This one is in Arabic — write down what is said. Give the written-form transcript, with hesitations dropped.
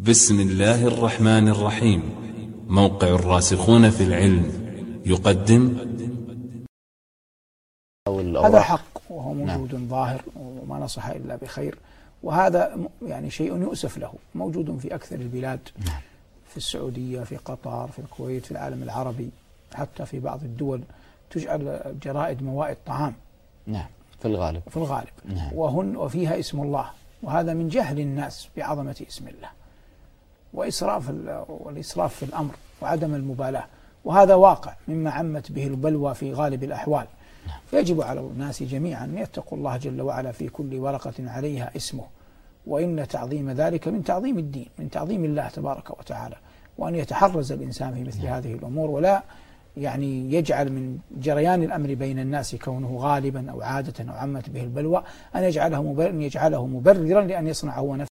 بسم الله الرحمن الرحيم. موقع الراسخون في العلم يقدم. هذا حق وهو موجود ظاهر وما نصح إلا بخير، وهذا يعني شيء يؤسف له، موجود في أكثر البلاد، في السعودية، في قطر، في الكويت، في العالم العربي، حتى في بعض الدول تجعل الجرائد موائد طعام. نعم، في الغالب نعم. وفيها اسم الله، وهذا من جهل الناس بعظمة اسم الله والإسراف في الأمر وعدم المبالاة، وهذا واقع مما عمت به البلوى في غالب الأحوال. فيجب على الناس جميعا أن يتقوا الله جل وعلا في كل ورقة عليها اسمه، وإن تعظيم ذلك من تعظيم الدين، من تعظيم الله تبارك وتعالى، وأن يتحرز الإنسان في مثل هذه الأمور، ولا يعني يجعل من جريان الأمر بين الناس كونه غالبا أو عادة أو عمت به البلوى أن يجعله مبررا لأن يصنع هو نفسه